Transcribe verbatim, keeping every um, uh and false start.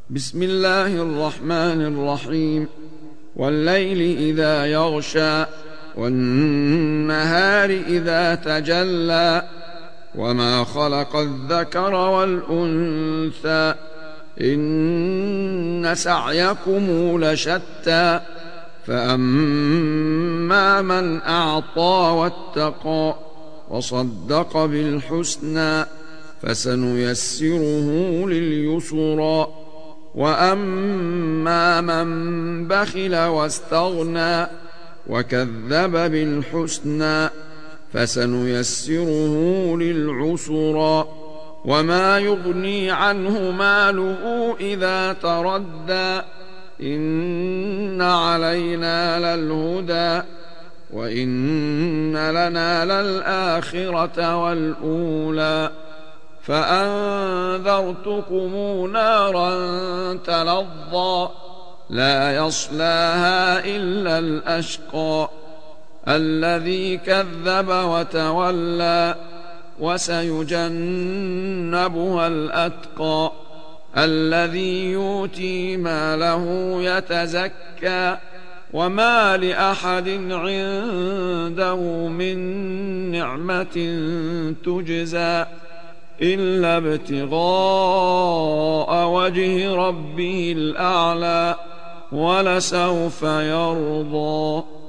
بسم الله الرحمن الرحيم. والليل إذا يغشى والنهار إذا تجلى وما خلق الذكر والأنثى إن سعيكم لشتى فأما من أعطى واتقى وصدق بالحسنى فسنيسره لليسرى وأما من بخل واستغنى وكذب بالحسنى فسنيسره للعسرى وما يغني عنه ماله إذا تردى إن علينا للهدى وإن لنا للآخرة والأولى فأنذرتكم نارا تلظى لا يصلاها إلا الأشقى الذي كذب وتولى وسيجنبها الأتقى الذي يؤتي ماله يتزكى وما لأحد عنده من نعمة تجزى إلا ابتغاء وجه ربه الأعلى ولسوف يرضى.